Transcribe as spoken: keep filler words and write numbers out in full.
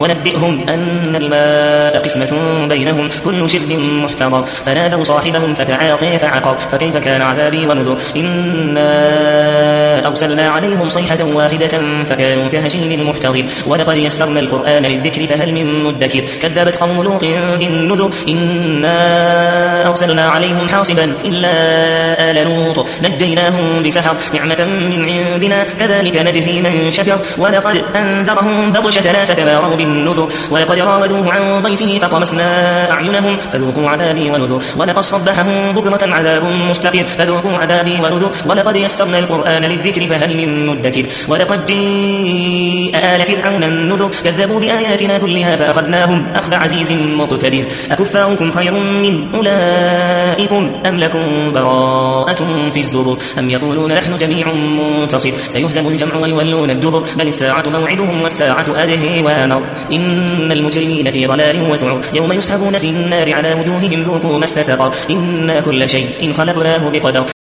ونبئهم أن الماء قسمة بينهم كل شرب محتضر فنادوا صاحبهم فتعاطي فعقر فكيف كان عذابي ونذر إنا أرسلنا عليهم صيحة واحدة فكانوا كهشيم المحتضر ولقد يسرنا القرآن للذكر فهل من مدكر كذبت قوم لوط بالنذر إنا أرسلنا عليهم حاصبا إلا آل لوط نجيناهم بسحر نعمة من عندنا كذلك نجزي من شكر ولقد أنذرهم بطشتنا فتماروا بالنذر ولقد راودوه عن ضيفه فطمسنا أعينهم فذوقوا عذابي ونذر ولقد صبحهم بكرة عذاب مستقر فذوقوا عذابي ونذر ولقد يسرنا القرآن للذكر فهل من مدكر ولقد جاء آل فرعون النذر كذبوا بآياتنا كلها فأخذناهم أخذ عزيز مقتدر أكفاركم خير من أولئكم أم لكم براءة في الزبر أم يقولون نحن جميع منتصر سيهزم الجمع ويولون الدبر بل الساعة موعدهم والساعة أدهي وامر إن المجرمين في ضلال وسعر يوم يسحبون في النار على وجوههم ذوقوا مس سقر إنا كل شيء خلقناه بقدر